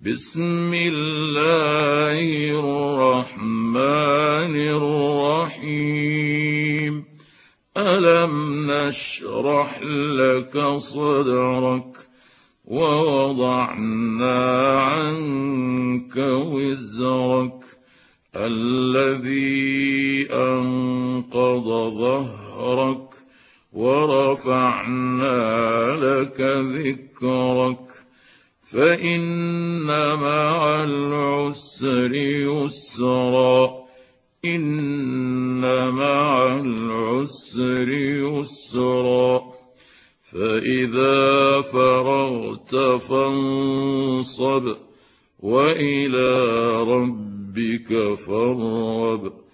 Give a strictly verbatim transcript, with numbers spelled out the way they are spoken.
بسم الله الرحمن الرحيم ألم نشرح لك صدرك ووضعنا عنك وزرك الذي أنقض ظهرك ورفعنا لك ذكرك فإن مع العسر يسرا إن مع العسر يسرا فإذا فرغت فانصب وإلى ربك فارغب